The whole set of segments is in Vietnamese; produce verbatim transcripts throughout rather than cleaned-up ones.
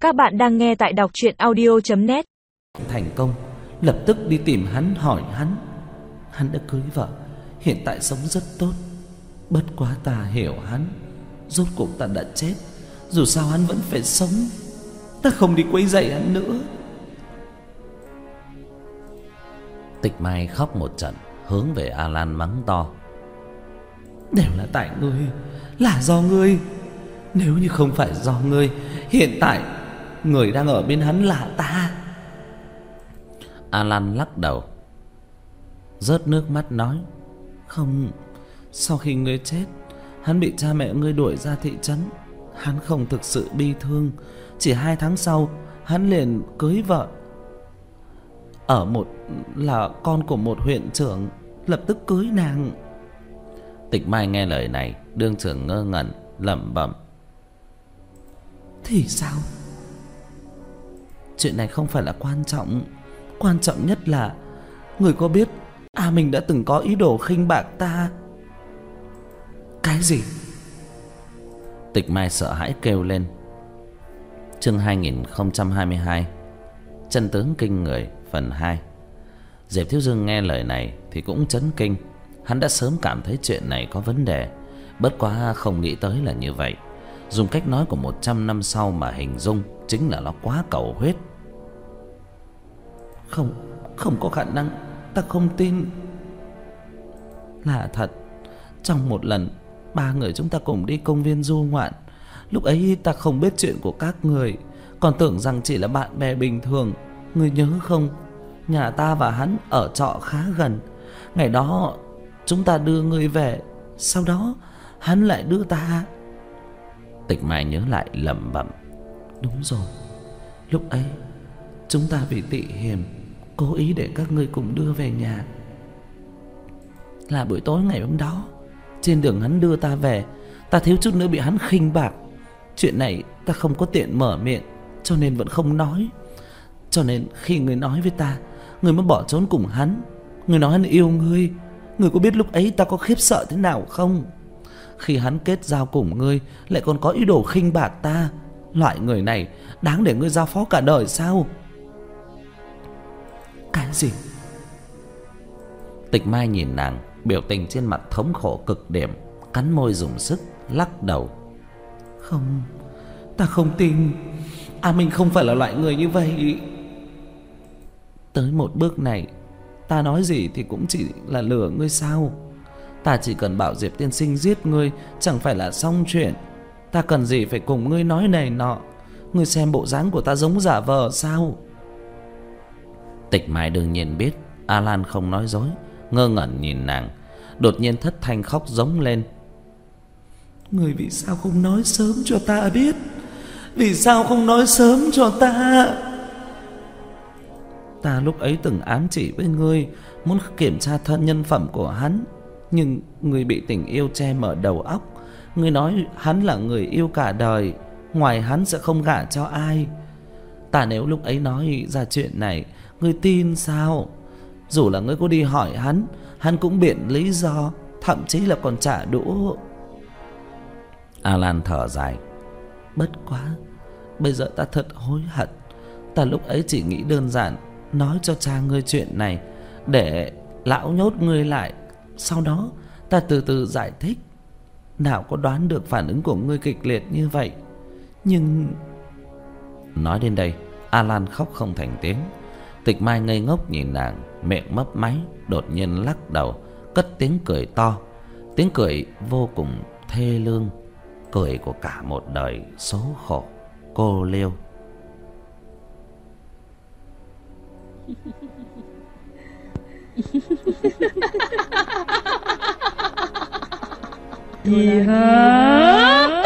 Các bạn đang nghe tại đọc truyện audio chấm net. Thành công, lập tức đi tìm hắn hỏi hắn. Hắn đã cưới vợ, hiện tại sống rất tốt. Bất quá ta hiểu hắn, rốt cuộc ta đã chết, dù sao hắn vẫn phải sống. Ta không đi quấy rầy hắn nữa. Tịch Mai khóc một trận, hướng về Alan mắng to: đều là tại ngươi, là do ngươi. Nếu như không phải do ngươi, hiện tại người đang ở bên hắn là ta. Alan lắc đầu, rớt nước mắt nói: không, sau khi ngươi chết, hắn bị cha mẹ ngươi đuổi ra thị trấn. Hắn không thực sự bi thương. Chỉ hai tháng sau, hắn liền cưới vợ, ở một là con của một huyện trưởng, lập tức cưới nàng. Tịch Mai nghe lời này, đương trưởng ngơ ngẩn, lẩm bẩm: thì sao? Chuyện này không phải là quan trọng. Quan trọng nhất là người có biết A Minh đã từng có ý đồ khinh bạc ta. Cái gì? Tịch Mai sợ hãi kêu lên. Chương hai nghìn không trăm hai mươi hai, Chân tướng kinh người phần hai. Diệp Thiếu Dương nghe lời này thì cũng chấn kinh. Hắn đã sớm cảm thấy chuyện này có vấn đề, bất quá không nghĩ tới là như vậy. Dùng cách nói của một trăm năm sau mà hình dung chính là nó quá cầu huyết. Không, không có khả năng, ta không tin. Là thật, trong một lần ba người chúng ta cùng đi công viên du ngoạn. Lúc ấy ta không biết chuyện của các người, còn tưởng rằng chỉ là bạn bè bình thường. Ngươi nhớ không, nhà ta và hắn ở trọ khá gần. Ngày đó chúng ta đưa ngươi về, sau đó hắn lại đưa ta. Tịch Mai nhớ lại lẩm bẩm: đúng rồi, lúc ấy chúng ta vì tị hiềm cố ý để các ngươi cùng đưa về nhà. Là buổi tối ngày hôm đó, trên đường hắn đưa ta về, ta thiếu chút nữa bị hắn khinh bạc. Chuyện này ta không có tiện mở miệng, cho nên vẫn không nói. Cho nên khi ngươi nói với ta, ngươi mới bỏ trốn cùng hắn. Ngươi nói hắn yêu ngươi. Ngươi có biết lúc ấy ta có khiếp sợ thế nào không? Khi hắn kết giao cùng ngươi, lại còn có ý đồ khinh bạc ta. Loại người này đáng để ngươi giao phó cả đời sao? Cái gì? Tịch Mai nhìn nàng, biểu tình trên mặt thống khổ cực điểm, cắn môi dùng sức, lắc đầu: không, ta không tin. A Minh không phải là loại người như vậy. Tới một bước này, ta nói gì thì cũng chỉ là lừa ngươi sao? Ta chỉ cần bảo Diệp tiên sinh giết ngươi, chẳng phải là xong chuyện. Ta cần gì phải cùng ngươi nói này nọ? Ngươi xem bộ dáng của ta giống giả vờ sao? Tịch Mai đương nhiên biết Alan không nói dối, ngơ ngẩn nhìn nàng, đột nhiên thất thanh khóc giống lên: ngươi vì sao không nói sớm cho ta biết? Vì sao không nói sớm cho ta? Ta lúc ấy từng ám chỉ với ngươi, muốn kiểm tra thân nhân phẩm của hắn, nhưng ngươi bị tình yêu che mở đầu óc. Ngươi nói hắn là người yêu cả đời, ngoài hắn sẽ không gả cho ai. Ta nếu lúc ấy nói ra chuyện này, ngươi tin sao? Dù là ngươi có đi hỏi hắn, hắn cũng biện lý do, thậm chí là còn trả đũa. Alan thở dài: bất quá, bây giờ ta thật hối hận. Ta lúc ấy chỉ nghĩ đơn giản nói cho cha ngươi chuyện này để lão nhốt ngươi lại, sau đó ta từ từ giải thích. Nào có đoán được phản ứng của ngươi kịch liệt như vậy. Nhưng... Nói đến đây, Alan khóc không thành tiếng. Tịch Mai ngây ngốc nhìn nàng, miệng mấp máy, đột nhiên lắc đầu, cất tiếng cười to. Tiếng cười vô cùng thê lương, cười của cả một đời số khổ cô liêu. Gì hả?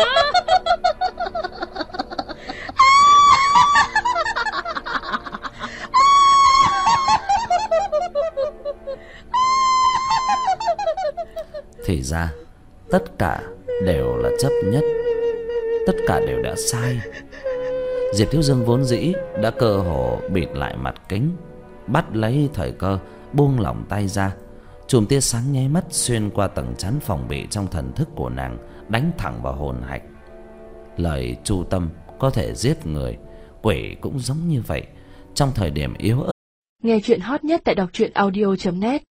Thì ra tất cả đều là chấp nhất, tất cả đều đã sai. Diệp Thiếu Dương vốn dĩ đã cơ hồ bịt lại mặt kính, bắt lấy thời cơ buông lỏng tay ra. Chùm tia sáng nháy mắt xuyên qua tầng chắn phòng bị trong thần thức của nàng, đánh thẳng vào hồn hạch. Lời Chu Tâm có thể giết người, Quỷ cũng giống như vậy, trong thời điểm yếu ớt. Nghe chuyện hot nhất tại đọc truyện audio chấm net.